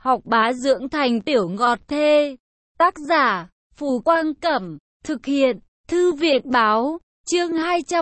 học bá dưỡng thành tiểu ngọt thê. Tác giả, Phù Quang Cẩm, thực hiện, Thư viện Báo, chương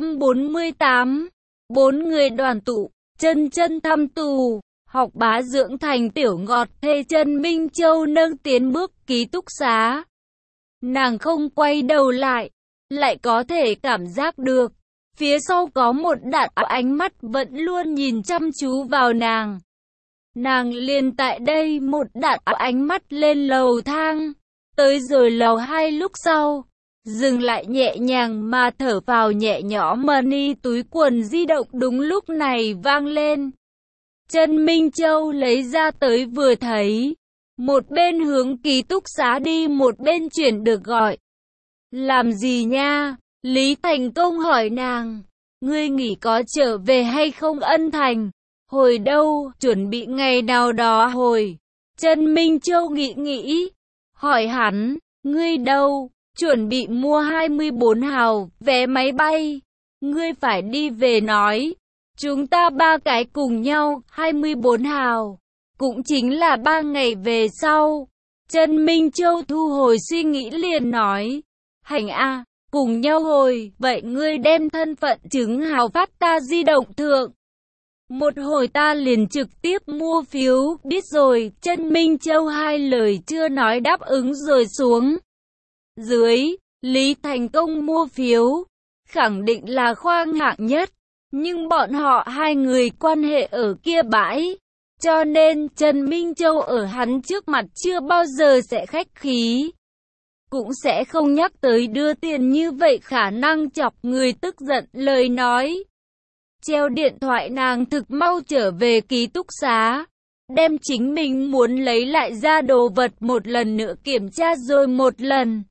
248. 4 người đoàn tụ, chân chân thăm tù, học bá dưỡng thành tiểu ngọt thê. Trần Minh Châu nâng tiến bước ký túc xá. Nàng không quay đầu lại có thể cảm giác được, phía sau có một đạn ánh mắt vẫn luôn nhìn chăm chú vào nàng. Nàng liền tại đây một đạn ánh mắt lên lầu thang, tới rồi lầu 2 lúc sau, dừng lại nhẹ nhàng mà thở phào nhẹ nhõm. Money túi quần di động đúng lúc này vang lên. Trần Minh Châu lấy ra tới vừa thấy, một bên hướng ký túc xá đi một bên chuyển được gọi. Làm gì nha? Lý Thành Công hỏi nàng. Ngươi nghỉ có trở về hay không? Ân Thành. Hồi đâu? Chuẩn bị ngày nào đó hồi. Trần Minh Châu nghĩ. Hỏi hắn. Ngươi đâu? Chuẩn bị mua 24 hào vé máy bay. Ngươi phải đi về nói. Chúng ta 3 cái cùng nhau. 24 hào. Cũng chính là 3 ngày về sau. Trần Minh Châu thu hồi suy nghĩ liền nói. Hành a, cùng nhau hồi. Vậy ngươi đem thân phận chứng hào phát ta di động thượng. Một hồi ta liền trực tiếp mua phiếu. Biết rồi. Trần Minh Châu hai lời chưa nói đáp ứng rồi xuống dưới. Lý Thành Công mua phiếu, khẳng định là khoang hạng nhất, nhưng bọn họ hai người quan hệ ở kia bãi, cho nên Trần Minh Châu ở hắn trước mặt chưa bao giờ sẽ khách khí, cũng sẽ không nhắc tới đưa tiền như vậy khả năng chọc người tức giận lời nói. Treo điện thoại, nàng thực mau trở về ký túc xá, đem chính mình muốn lấy lại ra đồ vật một lần nữa kiểm tra rồi một lần.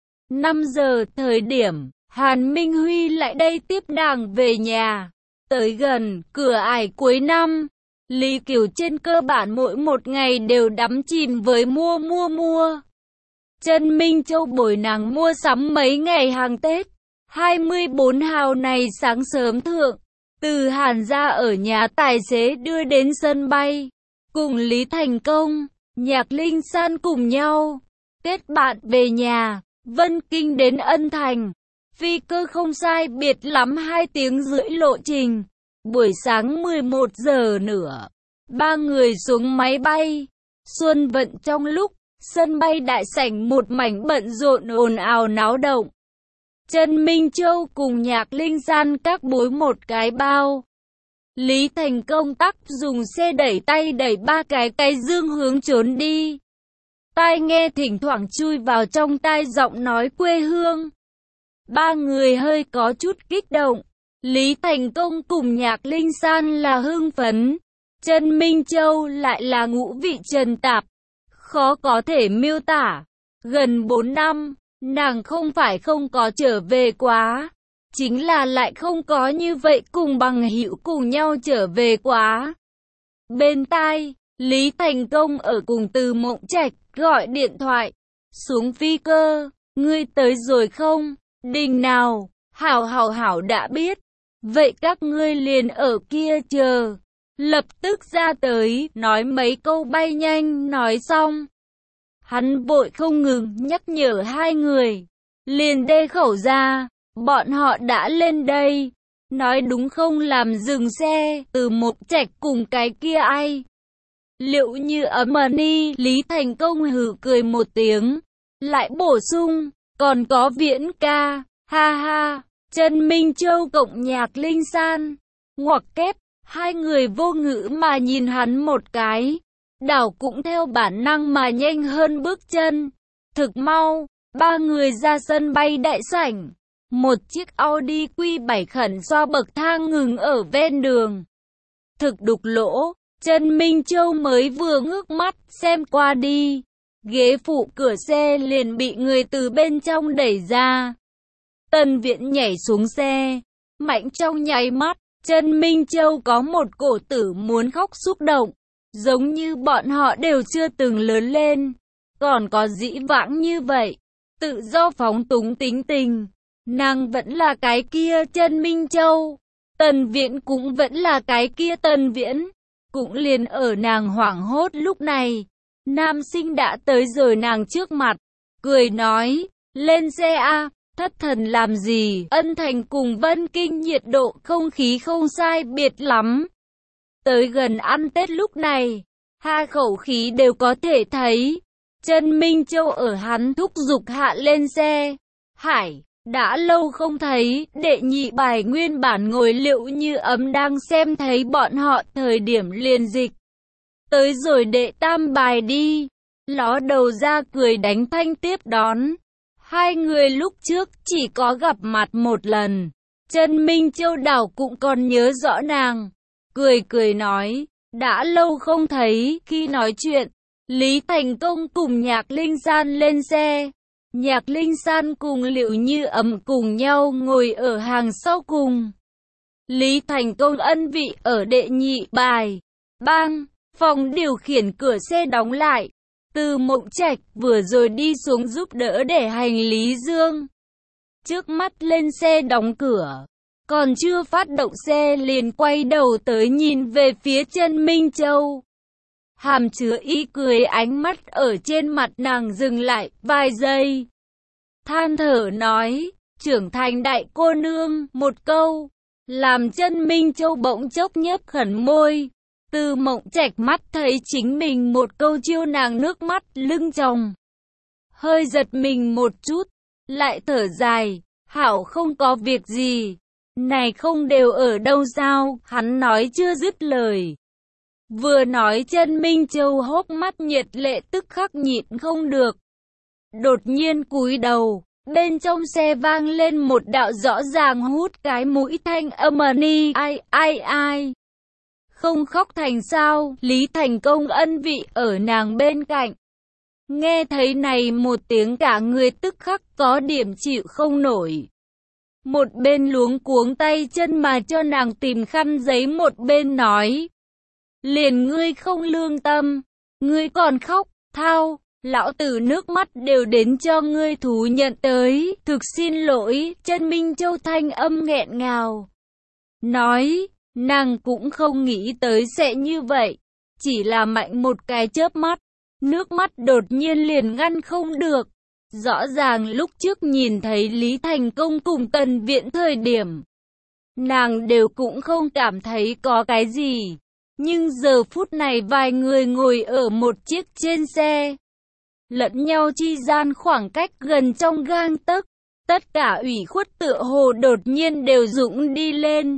5 giờ thời điểm, Hàn Minh Huy lại đây tiếp nàng về nhà. Tới gần cửa ải cuối năm, Lý Kiều trên cơ bản mỗi một ngày đều đắm chìm với mua. Trần Minh Châu bồi nàng mua sắm mấy ngày hàng Tết. 24 hào này sáng sớm thượng, từ Hàn ra ở nhà tài xế đưa đến sân bay, cùng Lý Thành Công, Nhạc Linh San cùng nhau kết bạn về nhà. Vân Kinh đến Ân Thành, phi cơ không sai biệt lắm 2 tiếng rưỡi lộ trình. Buổi sáng 11 giờ nữa, 3 người xuống máy bay. Xuân vận trong lúc, sân bay đại sảnh một mảnh bận rộn ồn ào náo động. Trần Minh Châu cùng Nhạc Linh San các bối một cái bao. Lý Thành Công tắc dùng xe đẩy tay đẩy 3 cái dương hướng trốn đi. Tai nghe thỉnh thoảng chui vào trong tai giọng nói quê hương. 3 người hơi có chút kích động. Lý Thành Công cùng Nhạc Linh San là hưng phấn. Trần Minh Châu lại là ngũ vị trần tạp, khó có thể miêu tả. Gần 4 năm, nàng không phải không có trở về quá, chính là lại không có như vậy cùng bằng hữu cùng nhau trở về quá. Bên tai, Lý Thành Công ở cùng Từ Mộng Trạch gọi điện thoại. Xuống phi cơ, ngươi tới rồi không? Đình nào? Hảo đã biết. Vậy các ngươi liền ở kia chờ. Lập tức ra tới, nói mấy câu bay nhanh, nói xong. Hắn vội không ngừng nhắc nhở 2 người. Liền đê khẩu ra, bọn họ đã lên đây. Nói đúng không làm dừng xe, Từ Mộng Trạch cùng cái kia ai. Liệu như ấm money. Lý Thành Công hừ cười một tiếng, lại bổ sung, còn có Viễn ca, ha ha. Trần Minh Châu cộng Nhạc Linh San, ngoặc kép, 2 người vô ngữ mà nhìn hắn một cái, đảo cũng theo bản năng mà nhanh hơn bước chân. Thực mau, 3 người ra sân bay đại sảnh, một chiếc Audi Q7 khẩn xoa bậc thang ngừng ở ven đường. Thực đục lỗ. Trần Minh Châu mới vừa ngước mắt xem qua đi, ghế phụ cửa xe liền bị người từ bên trong đẩy ra. Tần Viễn nhảy xuống xe, mạnh trong nháy mắt, Trần Minh Châu có một cổ tử muốn khóc xúc động, giống như bọn họ đều chưa từng lớn lên, còn có dĩ vãng như vậy, tự do phóng túng tính tình. Nàng vẫn là cái kia Trần Minh Châu, Tần Viễn cũng vẫn là cái kia Tần Viễn. Cũng liền ở nàng hoảng hốt lúc này, Nam sinh đã tới rồi nàng trước mặt, cười nói, lên xe a. Thất thần làm gì? Ân Thành cùng Vân Kinh nhiệt độ không khí không sai biệt lắm. Tới gần ăn Tết lúc này, hai khẩu khí đều có thể thấy. Trần Minh Châu ở hắn thúc giục hạ lên xe. Hải, đã lâu không thấy, đệ nhị bài nguyên bản ngồi Liệu Như Ấm đang xem thấy bọn họ thời điểm liền dịch. Tới rồi đệ tam bài đi. Ló đầu ra cười đánh thanh tiếp đón. Hai người lúc trước chỉ có gặp mặt một lần. Trần Minh Châu đảo cũng còn nhớ rõ nàng. Cười cười nói, đã lâu không thấy. Khi nói chuyện, Lý Thành Công cùng Nhạc Linh San lên xe. Nhạc Linh San cùng Liệu Như Ấm cùng nhau ngồi ở hàng sau cùng. Lý Thành Công ân vị ở đệ nhị bài. Bang, phòng điều khiển cửa xe đóng lại. Từ Mộng Trạch vừa rồi đi xuống giúp đỡ để hành lý dương. Trước mắt lên xe đóng cửa. Còn chưa phát động xe liền quay đầu tới nhìn về phía Trần Minh Châu. Hàm chứa ý cười ánh mắt ở trên mặt nàng dừng lại vài giây. Than thở nói, trưởng thành đại cô nương, một câu. Làm Trần Minh Châu bỗng chốc nhếch khẩn môi. Từ Mộng Trạch mắt thấy chính mình một câu chiêu nàng nước mắt lưng tròng. Hơi giật mình một chút, lại thở dài, hảo không có việc gì. Này không đều ở đâu sao, hắn nói chưa dứt lời. Vừa nói Trần Minh Châu hốc mắt nhiệt lệ tức khắc nhịn không được. Đột nhiên cúi đầu, bên trong xe vang lên một đạo rõ ràng hút cái mũi thanh âm ni ai. Không khóc thành sao, Lý Thành Công ân vị ở nàng bên cạnh. Nghe thấy này một tiếng cả người tức khắc có điểm chịu không nổi. Một bên luống cuống tay chân mà cho nàng tìm khăn giấy, một bên nói. Liền ngươi không lương tâm, ngươi còn khóc, thao, lão tử nước mắt đều đến cho ngươi thú nhận tới, thực xin lỗi. Trần Minh Châu thanh âm nghẹn ngào. Nói, nàng cũng không nghĩ tới sẽ như vậy, chỉ là mạnh một cái chớp mắt, nước mắt đột nhiên liền ngăn không được. Rõ ràng lúc trước nhìn thấy Lý Thành Công cùng Tần Viễn thời điểm, nàng đều cũng không cảm thấy có cái gì. Nhưng giờ phút này vài người ngồi ở một chiếc trên xe, lẫn nhau chi gian khoảng cách gần trong gang tấc, tất cả ủy khuất tựa hồ đột nhiên đều dũng đi lên.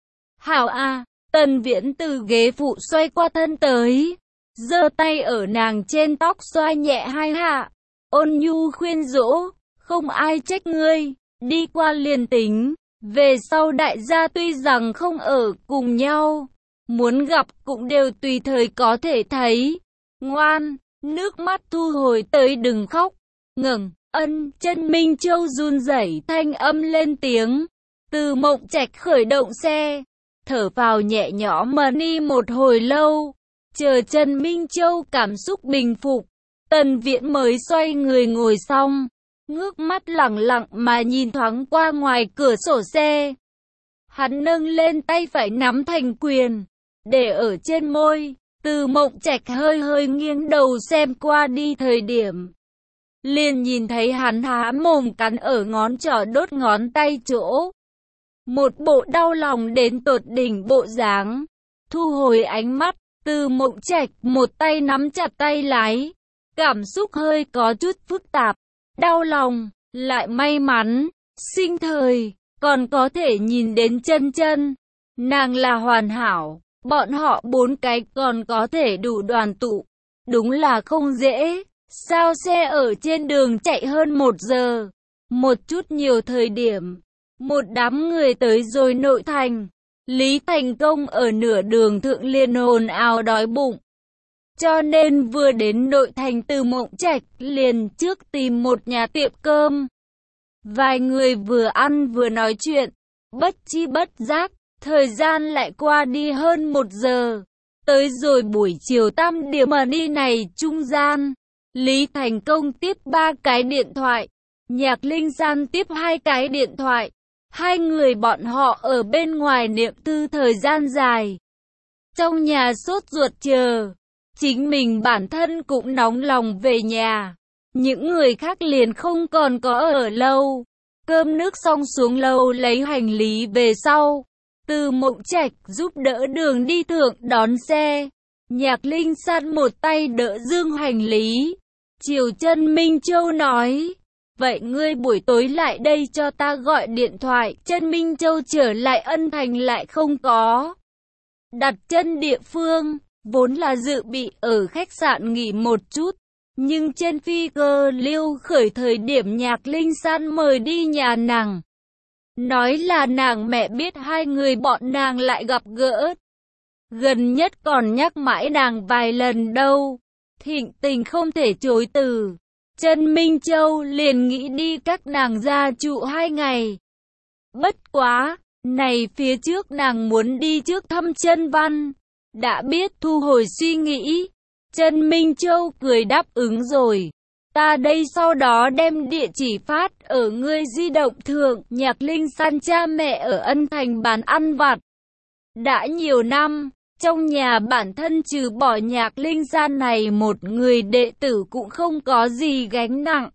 Hảo a, Tần Viễn từ ghế phụ xoay qua thân tới, giơ tay ở nàng trên tóc xoa nhẹ hai hạ, ôn nhu khuyên dỗ, không ai trách ngươi, đi qua liền tính, về sau đại gia tuy rằng không ở cùng nhau, muốn gặp cũng đều tùy thời có thể thấy. Ngoan, nước mắt thu hồi tới, đừng khóc. Ngừng, Trần Minh Châu run rẩy thanh âm lên tiếng. Từ Mộng Trạch khởi động xe, thở vào nhẹ nhõm mà đi một hồi lâu, chờ Trần Minh Châu cảm xúc bình phục, Tần Viễn mới xoay người ngồi xong, ngước mắt lẳng lặng mà nhìn thoáng qua ngoài cửa sổ xe. Hắn nâng lên tay phải nắm thành quyền, để ở trên môi. Từ Mộng Trạch hơi hơi nghiêng đầu xem qua đi thời điểm, liền nhìn thấy hắn há mồm cắn ở ngón trỏ đốt ngón tay chỗ. Một bộ đau lòng đến tột đỉnh bộ dáng. Thu hồi ánh mắt, Từ Mộng Trạch một tay nắm chặt tay lái, cảm xúc hơi có chút phức tạp, đau lòng, lại may mắn, sinh thời, còn có thể nhìn đến chân chân. Nàng là hoàn hảo, bọn họ bốn cái còn có thể đủ đoàn tụ, đúng là không dễ. Sao xe ở trên đường chạy hơn 1 giờ, một chút nhiều thời điểm, một đám người tới rồi nội thành. Lý Thành Công ở nửa đường thượng liền ồn ào đói bụng, cho nên vừa đến nội thành Từ Mộng Trạch liền trước tìm một nhà tiệm cơm. Vài người vừa ăn vừa nói chuyện, bất chi bất giác, thời gian lại qua đi hơn 1 giờ. Tới rồi buổi chiều tam điểm mà đi này trung gian, Lý Thành Công tiếp 3 cái điện thoại, Nhạc Linh San tiếp 2 cái điện thoại. Hai người bọn họ ở bên ngoài niệm thư thời gian dài, trong nhà sốt ruột chờ. chính mình bản thân cũng nóng lòng về nhà. Những người khác liền không còn có ở lâu. Cơm nước xong xuống lầu lấy hành lý về sau. Từ Mộng Trạch giúp đỡ Đường đi thượng đón xe. Nhạc Linh San một tay đỡ dương hành lý. Chiều Chân Minh Châu nói, vậy ngươi buổi tối lại đây cho ta gọi điện thoại. Chân Minh Châu trở lại Ân Thành lại không có đặt chân địa phương, vốn là dự bị ở khách sạn nghỉ một chút. Nhưng trên phi cơ lưu khởi thời điểm Nhạc Linh San mời đi nhà nàng. Nói là nàng mẹ biết hai người bọn nàng lại gặp gỡ. Gần nhất còn nhắc mãi nàng vài lần đâu. Thịnh tình không thể chối từ. Chân Minh Châu liền nghĩ đi các nàng gia trụ 2 ngày. Bất quá, này phía trước nàng muốn đi trước thăm Chân Văn. Đã biết thu hồi suy nghĩ. Chân Minh Châu cười đáp ứng rồi. Ta đây sau đó đem địa chỉ phát ở ngươi di động thượng. Nhạc Linh San cha mẹ ở Ân Thành bán ăn vặt. Đã nhiều năm, trong nhà bản thân trừ bỏ Nhạc Linh San này một người đệ tử cũng không có gì gánh nặng.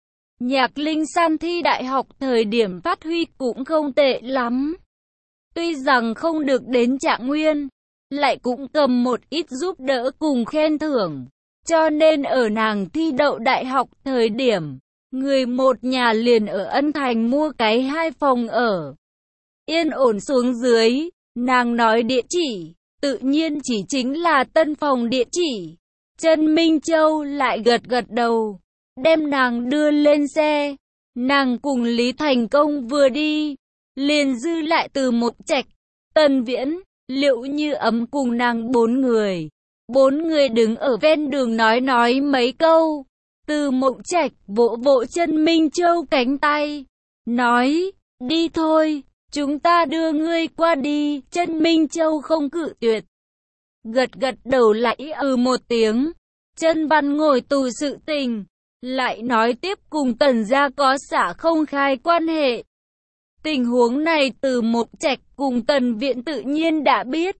Nhạc Linh San thi đại học thời điểm phát huy cũng không tệ lắm. Tuy rằng không được đến Trạng Nguyên, lại cũng cầm một ít giúp đỡ cùng khen thưởng. Cho nên ở nàng thi đậu đại học thời điểm, người một nhà liền ở Ân Thành mua cái 2 phòng ở. Yên ổn xuống dưới, nàng nói địa chỉ, tự nhiên chỉ chính là tân phòng địa chỉ. Chân Minh Châu lại gật gật đầu, đem nàng đưa lên xe. Nàng cùng Lý Thành Công vừa đi, liền dư lại Từ Mộng Trạch, Tần Viễn, Liệu Như Ấm cùng nàng 4 người. 4 người đứng ở ven đường nói mấy câu. Từ Mộng Trạch vỗ vỗ Chân Minh Châu cánh tay, nói, đi thôi, chúng ta đưa ngươi qua đi. Chân Minh Châu không cự tuyệt, gật gật đầu lại một tiếng. Chân Văn ngồi tù sự tình, lại nói tiếp cùng Tần gia có xả không khai quan hệ. Tình huống này Từ Mộng Trạch cùng Tần Viễn tự nhiên đã biết.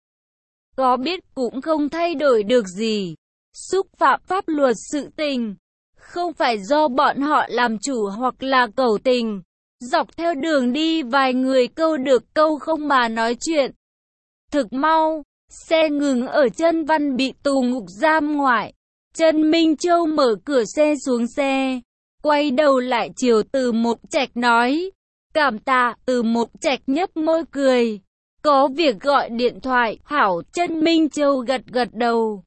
Có biết cũng không thay đổi được gì. Xúc phạm pháp luật sự tình, không phải do bọn họ làm chủ hoặc là cầu tình. Dọc theo đường đi vài người câu được câu không mà nói chuyện. Thực mau, xe ngừng ở Chân Văn bị tù ngục giam ngoại. Chân Minh Châu mở cửa xe xuống xe, quay đầu lại chiều Từ Mộng Trạch nói, cảm tạ. Từ Mộng Trạch nhấp môi cười, có việc gọi điện thoại. Hảo. Chân Minh Châu gật gật đầu,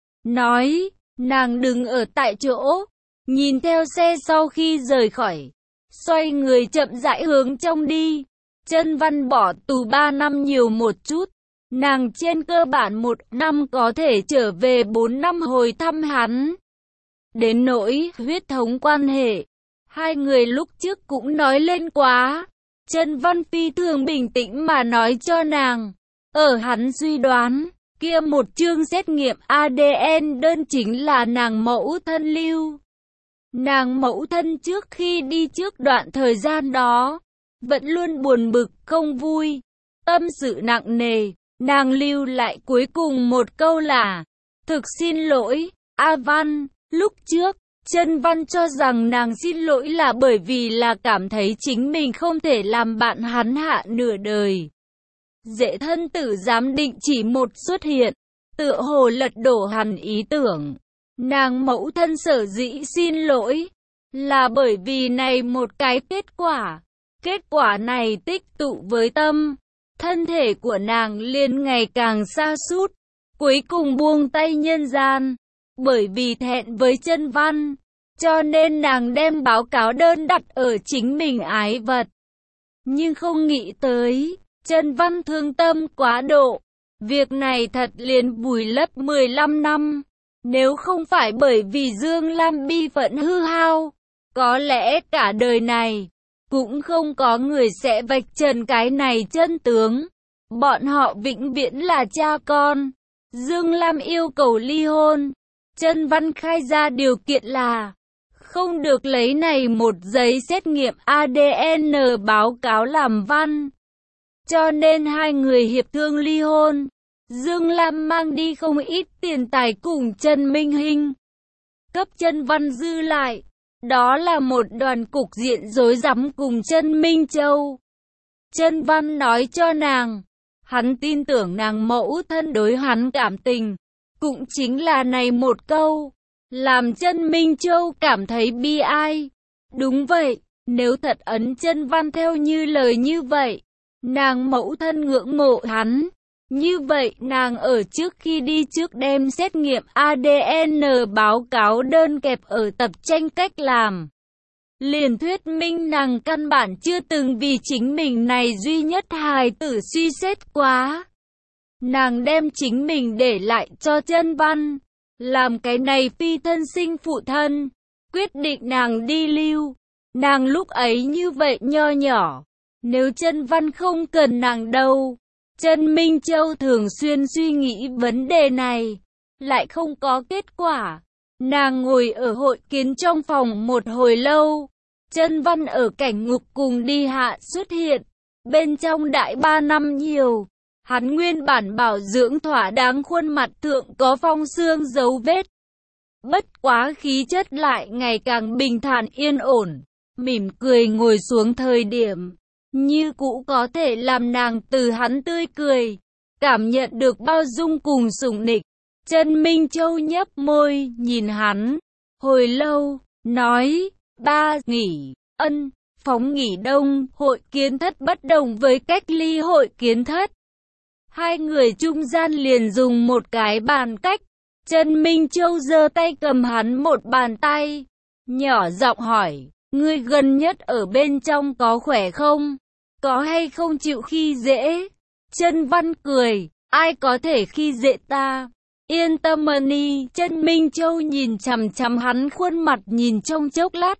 nói, nàng đứng ở tại chỗ, nhìn theo xe sau khi rời khỏi, xoay người chậm rãi hướng trong đi. Chân Văn bỏ tù 3 năm nhiều một chút, nàng trên cơ bản 1 năm có thể trở về 4 năm hồi thăm hắn. Đến nỗi huyết thống quan hệ, hai người lúc trước cũng nói lên quá. Chân Văn phi thường bình tĩnh mà nói cho nàng, ở hắn suy đoán, kia một chương xét nghiệm ADN đơn chính là nàng mẫu thân lưu. Nàng mẫu thân trước khi đi trước đoạn thời gian đó, vẫn luôn buồn bực không vui, tâm sự nặng nề. Nàng lưu lại cuối cùng một câu là, thực xin lỗi, A Văn. Lúc trước, Chân Văn cho rằng nàng xin lỗi là bởi vì là cảm thấy chính mình không thể làm bạn hắn hạ nửa đời. Dễ thân tử giám định chỉ một xuất hiện, tựa hồ lật đổ hắn ý tưởng. Nàng mẫu thân sở dĩ xin lỗi, là bởi vì này một cái kết quả. Kết quả này tích tụ với tâm, thân thể của nàng liền ngày càng sa sút, cuối cùng buông tay nhân gian. Bởi vì thẹn với Chân Văn, cho nên nàng đem báo cáo đơn đặt ở chính mình ái vật. Nhưng không nghĩ tới, Chân Văn thương tâm quá độ. Việc này thật liền vùi lấp 15 năm. Nếu không phải bởi vì Dương Lam bi phận hư hao, có lẽ cả đời này, cũng không có người sẽ vạch trần cái này chân tướng. Bọn họ vĩnh viễn là cha con. Dương Lam yêu cầu ly hôn. Chân Văn khai ra điều kiện là không được lấy này một giấy xét nghiệm ADN báo cáo làm văn. Cho nên hai người hiệp thương ly hôn. Dương Lam mang đi không ít tiền tài cùng Trần Minh Hinh. Cấp Trần Văn dư lại. Đó là một đoàn cục diện rối rắm cùng Trần Minh Châu. Trần Văn nói cho nàng. Hắn tin tưởng nàng mẫu thân đối hắn cảm tình. Cũng chính là này một câu. Làm Trần Minh Châu cảm thấy bi ai. Đúng vậy, nếu thật ấn Trần Văn theo như lời như vậy. Nàng mẫu thân ngưỡng mộ hắn. Như vậy nàng ở trước khi đi trước đem xét nghiệm ADN báo cáo đơn kẹp ở tập tranh cách làm. Liền thuyết minh nàng căn bản chưa từng vì chính mình này duy nhất hài tử suy xét quá. Nàng đem chính mình để lại cho Trần Văn. Làm cái này phi thân sinh phụ thân. Quyết định nàng đi lưu. Nàng lúc ấy như vậy nho nhỏ. Nếu Trần Văn không cần nàng đâu. Trần Minh Châu thường xuyên suy nghĩ vấn đề này, lại không có kết quả. Nàng ngồi ở hội kiến trong phòng một hồi lâu. Trần Văn ở cảnh ngục cùng đi hạ xuất hiện, bên trong đại 3 năm nhiều. Hắn nguyên bản bảo dưỡng thỏa đáng, khuôn mặt thượng có phong xương dấu vết. Bất quá khí chất lại ngày càng bình thản yên ổn, mỉm cười ngồi xuống thời điểm. Như cũ có thể làm nàng từ hắn tươi cười, cảm nhận được bao dung cùng sủng nịch. Trần Minh Châu nhấp môi, nhìn hắn, hồi lâu, nói, ba nghỉ, phóng nghỉ đông, hội kiến thất bất đồng với cách ly hội kiến thất. Hai người trung gian liền dùng một cái bàn cách. Trần Minh Châu giơ tay cầm hắn một bàn tay, nhỏ giọng hỏi, ngươi gần nhất ở bên trong có khỏe không? Có hay không chịu khi dễ? Trần Văn cười, ai có thể khi dễ ta? Yên tâm đi. Trần Minh Châu nhìn chằm chằm hắn khuôn mặt nhìn trong chốc lát.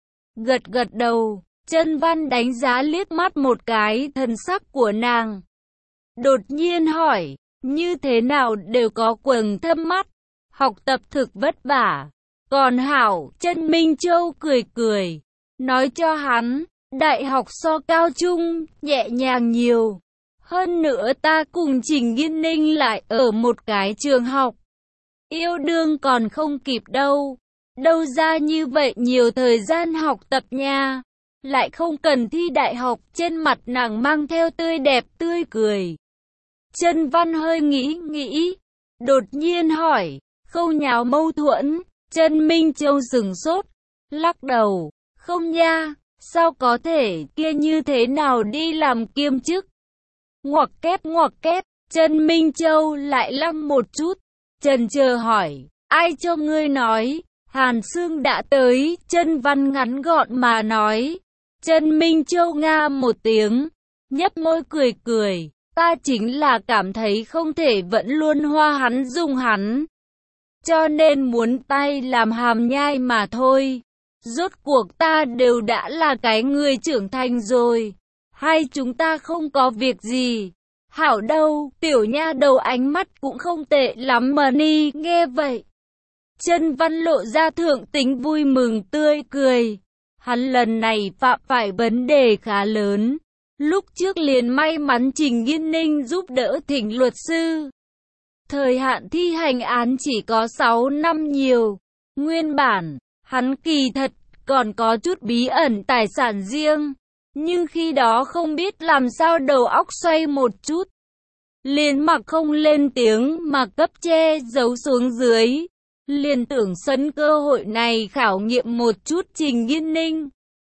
Gật gật đầu, Trần Văn đánh giá liếc mắt một cái thần sắc của nàng. Đột nhiên hỏi, như thế nào đều có quầng thâm mắt, học tập thực vất vả. Còn hảo, Trần Minh Châu cười cười, nói cho hắn. Đại học so cao trung, nhẹ nhàng nhiều. Hơn nữa ta cùng Trình Nghiên Ninh lại ở một cái trường học. Yêu đương còn không kịp đâu. Đâu ra như vậy nhiều thời gian học tập nha. Lại không cần thi đại học, trên mặt nàng mang theo tươi đẹp tươi cười. Trần Văn hơi nghĩ. Đột nhiên hỏi, không nháo mâu thuẫn. Trần Minh Châu sửng sốt, lắc đầu, không nha. Sao có thể, kia như thế nào đi làm kiêm chức? Ngoặc kép, Trần Minh Châu lại lăng một chút, chần chờ hỏi, ai cho ngươi nói? Hàn Sương đã tới. Trần Văn ngắn gọn mà nói. Trần Minh Châu nga một tiếng, nhấp môi cười, ta chính là cảm thấy không thể vẫn luôn hoa hắn dùng hắn. Cho nên muốn tay làm hàm nhai mà thôi. Rốt cuộc ta đều đã là cái người trưởng thành rồi. Hai chúng ta không có việc gì. Hảo đâu, tiểu nha đầu ánh mắt cũng không tệ lắm mà ni. Nghe vậy, Trần Văn lộ ra thượng tính vui mừng tươi cười. Hắn lần này phạm phải vấn đề khá lớn. Lúc trước liền may mắn Trình Nghiên Ninh giúp đỡ thỉnh luật sư. Thời hạn thi hành án chỉ có 6 năm nhiều. Nguyên bản, hắn kỳ thật còn có chút bí ẩn tài sản riêng. Nhưng khi đó không biết làm sao đầu óc xoay một chút. Liền mặc không lên tiếng mà cấp che giấu xuống dưới. Liền tưởng sân cơ hội này khảo nghiệm một chút Trình Nghiên Ninh.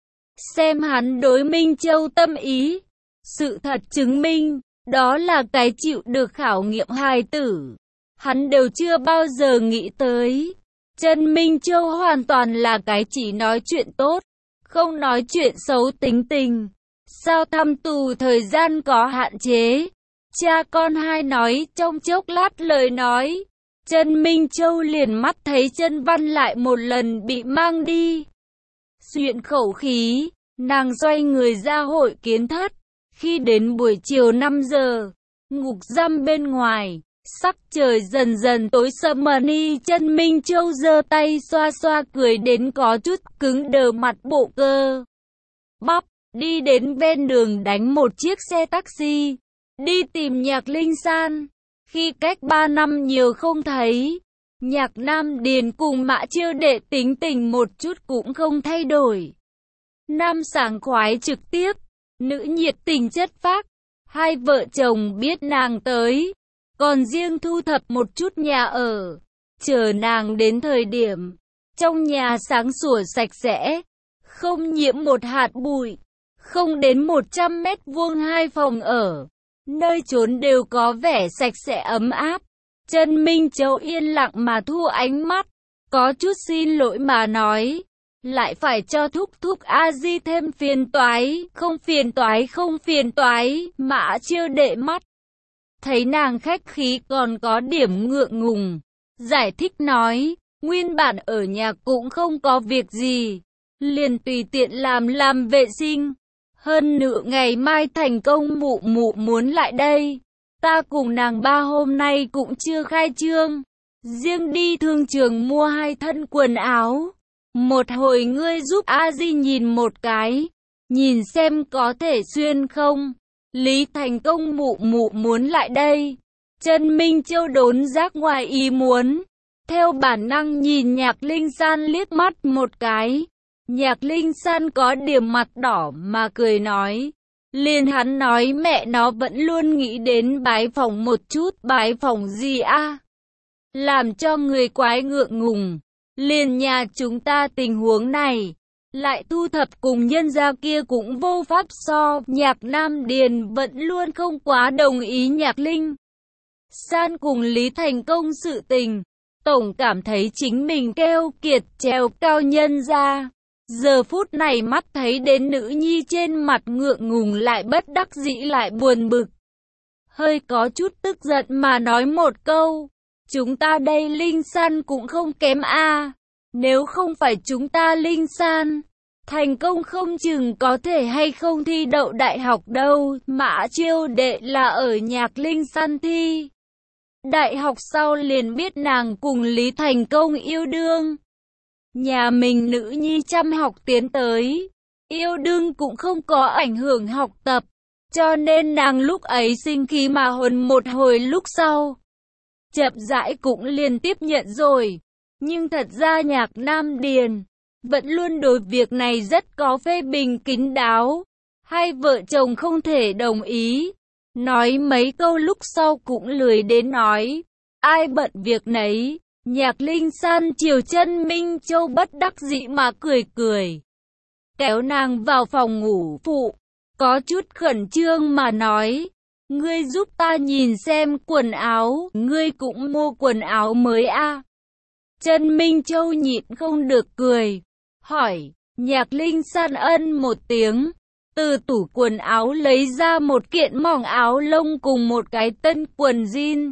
Xem hắn đối Minh Châu tâm ý. Sự thật chứng minh, đó là cái chịu được khảo nghiệm hài tử. Hắn đều chưa bao giờ nghĩ tới. Trần Minh Châu hoàn toàn là cái chỉ nói chuyện tốt, không nói chuyện xấu tính tình. Sao thăm tù thời gian có hạn chế? Cha con hai nói trong chốc lát lời nói. Trần Minh Châu liền mắt thấy Trần Văn lại một lần bị mang đi. Xuyện khẩu khí, nàng xoay người ra hội kiến thất. Khi đến buổi chiều 5 giờ, ngục giam bên ngoài, sắc trời dần dần tối sầm mờ đi. Trần Minh Châu giơ tay xoa xoa cười đến có chút cứng đờ mặt bộ cơ bắp, đi đến ven đường đánh một chiếc xe taxi, đi tìm Nhạc Linh San. Khi cách 3 năm nhiều không thấy, Nhạc Nam Điền cùng Mã Chiêu Đệ tính tình một chút cũng không thay đổi. Nam sảng khoái trực tiếp, nữ nhiệt tình chất phác. Hai vợ chồng biết nàng tới, còn riêng thu thập một chút nhà ở, chờ nàng đến thời điểm. Trong nhà sáng sủa sạch sẽ, không nhiễm một hạt bụi, không đến 100 mét vuông hai phòng ở. Nơi trốn đều có vẻ sạch sẽ ấm áp. Trần Minh Châu yên lặng mà thu ánh mắt, có chút xin lỗi mà nói, lại phải cho thúc thúc A Di thêm phiền toái, không phiền toái, Mã Chiêu Đệ mắt. Thấy nàng khách khí còn có điểm ngượng ngùng, giải thích nói, nguyên bản ở nhà cũng không có việc gì, liền tùy tiện làm vệ sinh. Hơn nửa ngày mai thành công mụ mụ muốn lại đây, ta cùng nàng ba hôm nay cũng chưa khai trương, riêng đi thương trường mua 2 thân quần áo. Một hồi ngươi giúp A Di nhìn một cái, nhìn xem có thể xuyên không. Lý Thành Công mụ mụ muốn lại đây. Trần Minh Châu đốn giác ngoài ý muốn, theo bản năng nhìn Nhạc Linh San liếc mắt một cái. Nhạc Linh San có điểm mặt đỏ mà cười nói, liền hắn nói mẹ nó vẫn luôn nghĩ đến bái phỏng một chút, bái phỏng gì a? Làm cho người quái ngượng ngùng. Liền nhà chúng ta tình huống này, lại thu thập cùng nhân gia kia cũng vô pháp so. Nhạc Nam Điền vẫn luôn không quá đồng ý Nhạc Linh San cùng Lý Thành Công sự tình, tổng cảm thấy chính mình keo kiệt trèo cao nhân gia. Giờ phút này mắt thấy đến nữ nhi trên mặt ngượng ngùng lại bất đắc dĩ lại buồn bực, hơi có chút tức giận mà nói một câu, chúng ta đây Linh San cũng không kém a. Nếu không phải chúng ta Linh San, Thành Công không chừng có thể hay không thi đậu đại học đâu. Mã Chiêu Đệ là ở Nhạc Linh San thi đại học sau liền biết nàng cùng Lý Thành Công yêu đương. Nhà mình nữ nhi chăm học tiến tới, yêu đương cũng không có ảnh hưởng học tập, cho nên nàng lúc ấy sinh khí mà hôn một hồi, lúc sau chậm rãi cũng liền tiếp nhận rồi. Nhưng thật ra Nhạc Nam Điền vẫn luôn đối việc này rất có phê bình kín đáo. Hai vợ chồng không thể đồng ý, nói mấy câu lúc sau cũng lười đến nói, ai bận việc nấy. Nhạc Linh San chiều Trần Minh Châu bất đắc dĩ mà cười cười, kéo nàng vào phòng ngủ phụ, có chút khẩn trương mà nói, ngươi giúp ta nhìn xem quần áo, ngươi cũng mua quần áo mới a? Trần Minh Châu nhịn không được cười, hỏi. Nhạc Linh San ân một tiếng, từ tủ quần áo lấy ra một kiện mỏng áo lông cùng một cái tân quần jean,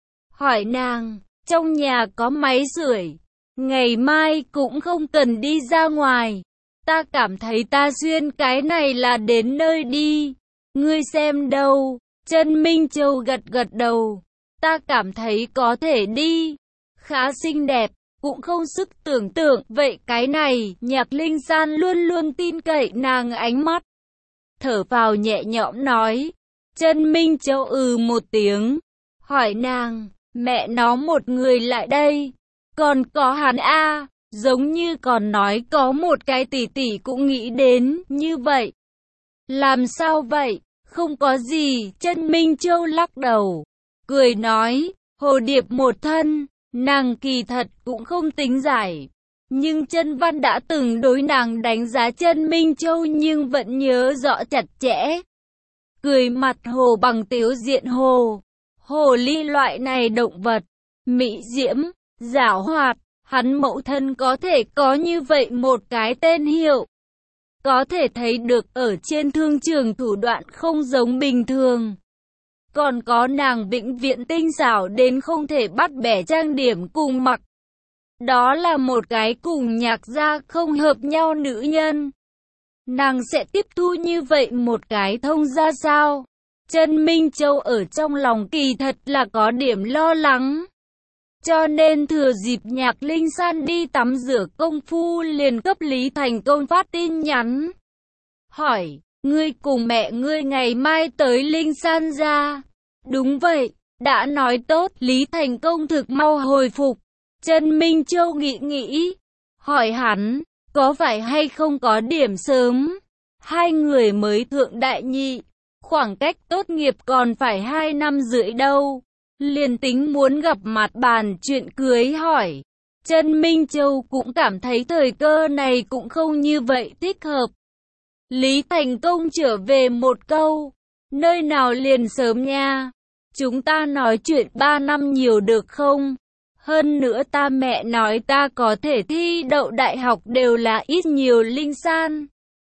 hỏi nàng, trong nhà có máy sưởi, ngày mai cũng không cần đi ra ngoài, ta cảm thấy ta xuyên cái này là đến nơi đi, ngươi xem đâu? Trần Minh Châu gật gật đầu, ta cảm thấy có thể đi, khá xinh đẹp, cũng không sức tưởng tượng. Vậy cái này, Nhạc Linh San luôn luôn tin cậy nàng ánh mắt, thở vào nhẹ nhõm nói. Trần Minh Châu một tiếng, hỏi nàng, mẹ nó một người lại đây, còn có hắn a? Giống như còn nói có một cái tỷ tỷ cũng nghĩ đến như vậy. Làm sao vậy? Không có gì. Trần Minh Châu lắc đầu, cười nói, hồ điệp một thân, nàng kỳ thật cũng không tính giải. Nhưng Trần Văn đã từng đối nàng đánh giá Trần Minh Châu nhưng vẫn nhớ rõ chặt chẽ. Cười mặt hồ bằng tiếu diện hồ. Hồ ly loại này động vật, mỹ diễm, giảo hoạt, hắn mẫu thân có thể có như vậy một cái tên hiệu. Có thể thấy được ở trên thương trường thủ đoạn không giống bình thường. Còn có nàng vĩnh viễn tinh xảo đến không thể bắt bẻ trang điểm cùng mặc. Đó là một cái cùng Nhạc gia không hợp nhau nữ nhân. Nàng sẽ tiếp thu như vậy một cái thông ra sao? Trần Minh Châu ở trong lòng kỳ thật là có điểm lo lắng. Cho nên thừa dịp Nhạc Linh San đi tắm rửa công phu liền cấp Lý Thành Công phát tin nhắn. Hỏi, ngươi cùng mẹ ngươi ngày mai tới Linh San ra? Đúng vậy, Đã nói tốt, Lý Thành Công thực mau hồi phục. Trần Minh Châu nghĩ, hỏi hắn, có phải hay không có điểm sớm? Hai người mới thượng đại nhị, khoảng cách tốt nghiệp còn phải 2 năm rưỡi đâu. Liền tính muốn gặp mặt bàn chuyện cưới hỏi. Trần Minh Châu cũng cảm thấy thời cơ này cũng không như vậy thích hợp. Lý Thành Công trở về một câu, nơi nào liền sớm nha, chúng ta nói chuyện 3 năm nhiều được không? Hơn nữa ta mẹ nói ta có thể thi đậu đại học đều là ít nhiều Linh San.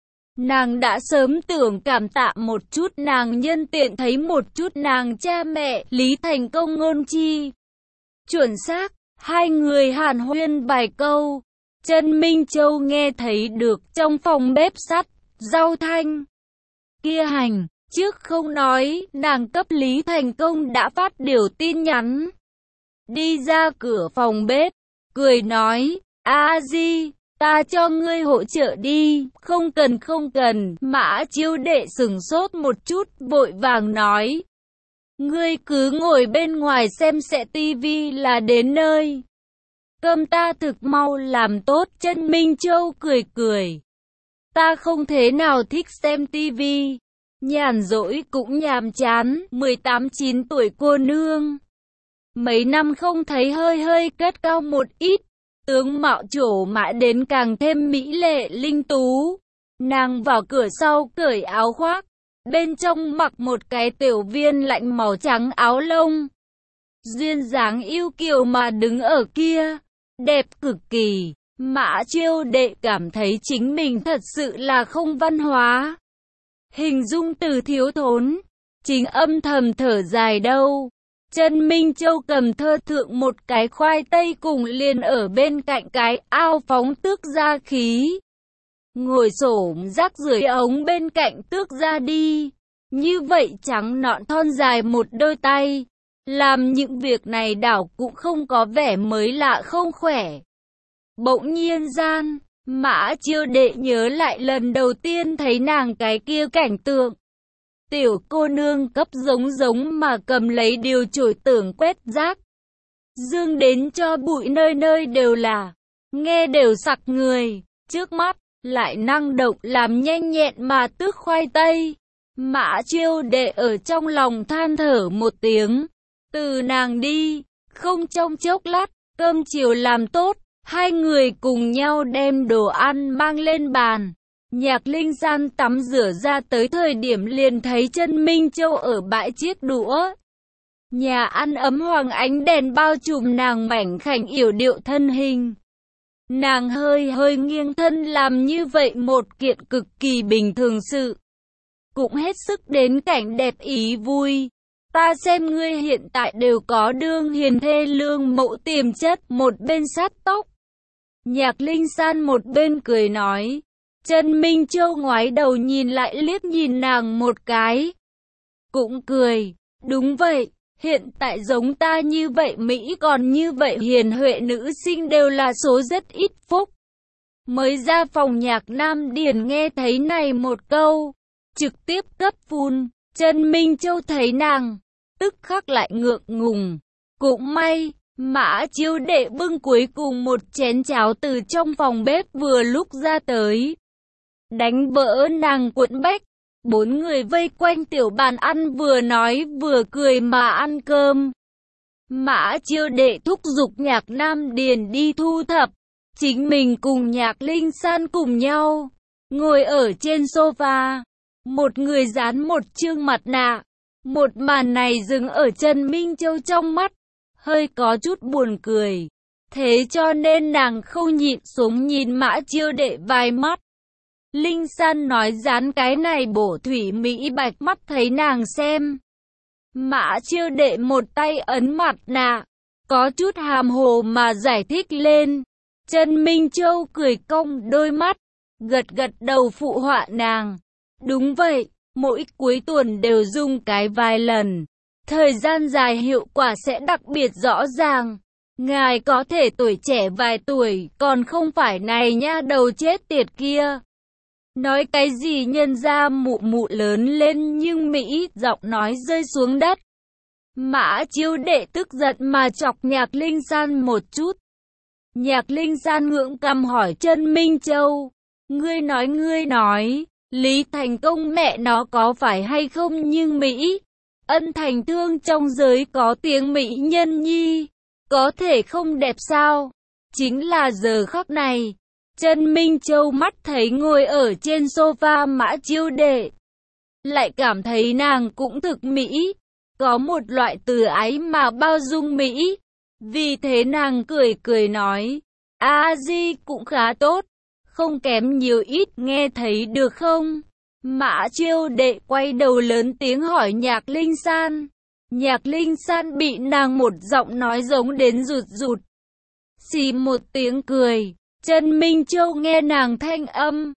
Nàng đã sớm tưởng cảm tạ một chút nàng nhân tiện thấy một chút nàng cha mẹ. Lý Thành Công ngôn chi chuẩn xác, hai người hàn huyên vài câu. Trần Minh Châu nghe thấy được trong phòng bếp sắt, rau thanh. Kia hành, trước không nói, nàng cấp Lý Thành Công đã phát điều tin nhắn. Đi ra cửa phòng bếp, cười nói, A Di, ta cho ngươi hỗ trợ đi, không cần, Mã Chiêu Đệ sửng sốt một chút, vội vàng nói. Ngươi cứ ngồi bên ngoài xem sẽ tivi là đến nơi. Cơm ta thực mau làm tốt. Trần Minh Châu cười. Ta không thế nào thích xem tivi. Nhàn rỗi cũng nhàm chán. 18-9 tuổi cô nương. Mấy năm không thấy hơi cất cao một ít. Tướng mạo trổ mã đến càng thêm mỹ lệ linh tú. Nàng vào cửa sau cởi áo khoác. Bên trong mặc một cái tiểu viên lạnh màu trắng áo lông. Duyên dáng yêu kiều mà đứng ở kia. Đẹp cực kỳ. Mã Chiêu Đệ cảm thấy chính mình thật sự là không văn hóa. Hình dung từ thiếu thốn. Chính âm thầm thở dài đâu. Trần Minh Châu cầm thơ thượng một cái khoai tây cùng liền ở bên cạnh cái ao phóng tước ra khí. Ngồi xổm rác rưởi ống bên cạnh tước ra đi. Như vậy trắng nõn thon dài một đôi tay. Làm những việc này đảo cũng không có vẻ mới lạ không khỏe. Bỗng nhiên gian, Mã Chiêu Đệ nhớ lại lần đầu tiên thấy nàng cái kia cảnh tượng. Tiểu cô nương cấp giống mà cầm lấy điều chổi tưởng quét rác. Dương đến cho bụi nơi nơi đều là, nghe đều sặc người, trước mắt, lại năng động làm nhanh nhẹn mà tước khoai tây. Mã Chiêu Đệ ở trong lòng than thở một tiếng, từ nàng đi, không trong chốc lát, cơm chiều làm tốt, hai người cùng nhau đem đồ ăn mang lên bàn. Nhạc Linh San tắm rửa ra tới thời điểm liền thấy Trần Minh Châu ở bãi chiếc đũa. Nhà ăn ấm hoàng ánh đèn bao trùm nàng mảnh khảnh yểu điệu thân hình. Nàng hơi nghiêng thân làm như vậy một kiện cực kỳ bình thường sự. Cũng hết sức đến cảnh đẹp ý vui. Ta xem ngươi hiện tại đều có đương hiền thê lương mẫu tiềm chất, một bên sát tóc. Nhạc Linh San một bên cười nói. Trần Minh Châu ngoái đầu nhìn lại liếc nhìn nàng một cái. Cũng cười, đúng vậy, hiện tại giống ta như vậy Mỹ còn như vậy hiền huệ nữ sinh đều là số rất ít phúc. Mới ra phòng nhạc Nam Điền nghe thấy này một câu, trực tiếp cấp phun. Trần Minh Châu thấy nàng, tức khắc lại ngượng ngùng. Cũng may, Mã Chiêu Đệ bưng cuối cùng một chén cháo từ trong phòng bếp vừa lúc ra tới. Đánh vỡ nàng cuộn bách. 4 người vây quanh tiểu bàn ăn vừa nói vừa cười mà ăn cơm. Mã Chiêu Đệ thúc giục nhạc Nam Điền đi thu thập. Chính mình cùng nhạc Linh San cùng nhau. Ngồi ở trên sofa. Một người dán một chương mặt nạ. Một màn này dừng ở Trần Minh Châu trong mắt. Hơi có chút buồn cười. Thế cho nên nàng không nhịn xuống nhìn Mã Chiêu Đệ vài mắt. Linh San nói dán cái này bổ thủy mỹ bạch mắt thấy nàng xem. Mã Chiêu Đệ một tay ấn mặt nạ, có chút hàm hồ mà giải thích lên. Trần Minh Châu cười cong đôi mắt, gật đầu phụ họa nàng. Đúng vậy, mỗi cuối tuần đều dùng cái vài lần. Thời gian dài hiệu quả sẽ đặc biệt rõ ràng. Ngài có thể tuổi trẻ vài tuổi, còn không phải này nha đầu chết tiệt kia. Nói cái gì nhân ra mụ lớn lên nhưng Mỹ, giọng nói rơi xuống đất. Mã Chiêu Đệ tức giận mà chọc Nhạc Linh San một chút. Nhạc Linh San ngượng cằm hỏi Trần Minh Châu. Ngươi nói, Lý Thành Công mẹ nó có phải hay không, nhưng Mỹ Ân Thành Thương trong giới có tiếng mỹ nhân nhi, có thể không đẹp sao? Chính là giờ khắc này, Trần Minh Châu mắt thấy ngồi ở trên sofa Mã Chiêu Đệ, lại cảm thấy nàng cũng thực mỹ, có một loại từ ái mà bao dung mỹ. Vì thế nàng cười nói, A Di cũng khá tốt, không kém nhiều ít, nghe thấy được không? Mã Chiêu Đệ quay đầu lớn tiếng hỏi Nhạc Linh San. Nhạc Linh San bị nàng một giọng nói giống đến rụt. Xì một tiếng cười. Trần Minh Châu nghe nàng thanh âm,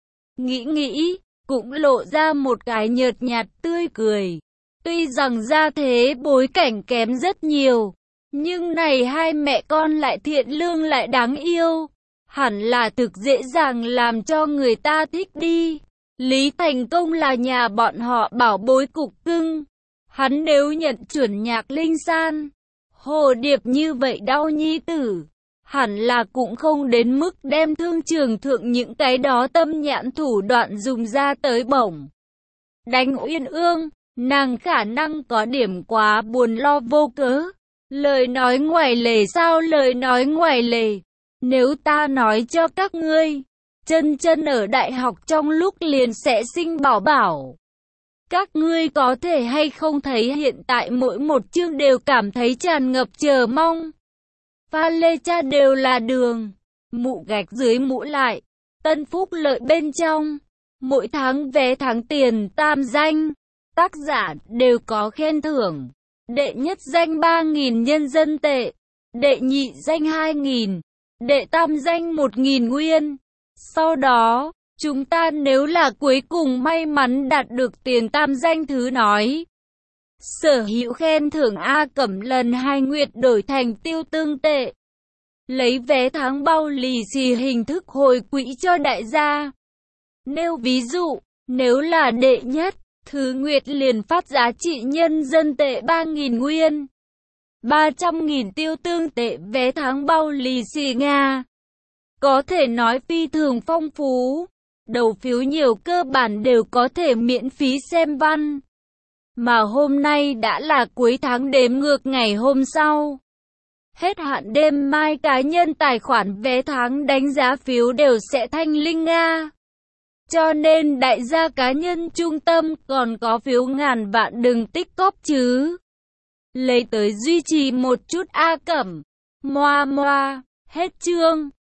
nghĩ, cũng lộ ra một cái nhợt nhạt tươi cười. Tuy rằng gia thế bối cảnh kém rất nhiều, nhưng này hai mẹ con lại thiện lương lại đáng yêu, hẳn là thực dễ dàng làm cho người ta thích đi. Lý Thành Công là nhà bọn họ bảo bối cục cưng, hắn nếu nhận chuẩn Nhạc Linh San, hồ điệp như vậy đau nhi tử, hẳn là cũng không đến mức đem thương trường thượng những cái đó tâm nhãn thủ đoạn dùng ra tới bổng đánh Uyên Ương. Nàng khả năng có điểm quá buồn lo vô cớ. Lời nói ngoài lề sao, lời nói ngoài lề. Nếu ta nói cho các ngươi, chân ở đại học trong lúc liền sẽ sinh bảo bảo, các ngươi có thể hay không thấy hiện tại mỗi một chương đều cảm thấy tràn ngập chờ mong. Pha lê cha đều là đường, mụ gạch dưới mũ lại, tân phúc lợi bên trong, mỗi tháng vé tháng tiền tam danh. Tác giả đều có khen thưởng. Đệ nhất danh 3.000 nhân dân tệ, đệ nhị danh 2.000, đệ tam danh 1.000 nguyên. Sau đó, chúng ta nếu là cuối cùng may mắn đạt được tiền tam danh thứ nói, sở hữu khen thưởng A Cẩm lần 2 nguyệt đổi thành tiêu tương tệ, lấy vé tháng bao lì xì hình thức hồi quỹ cho đại gia. Nêu ví dụ, nếu là đệ nhất, thứ nguyệt liền phát giá trị nhân dân tệ 3.000 nguyên, 300.000 tiêu tương tệ vé tháng bao lì xì Nga. Có thể nói phi thường phong phú, đầu phiếu nhiều cơ bản đều có thể miễn phí xem văn. Mà hôm nay đã là cuối tháng, đếm ngược ngày hôm sau. Hết hạn đêm mai cá nhân tài khoản vé tháng đánh giá phiếu đều sẽ thanh linh Nga. Cho nên đại gia cá nhân trung tâm còn có phiếu ngàn vạn đừng tích cóp chứ. Lấy tới duy trì một chút A Cẩm. Moa, hết chương.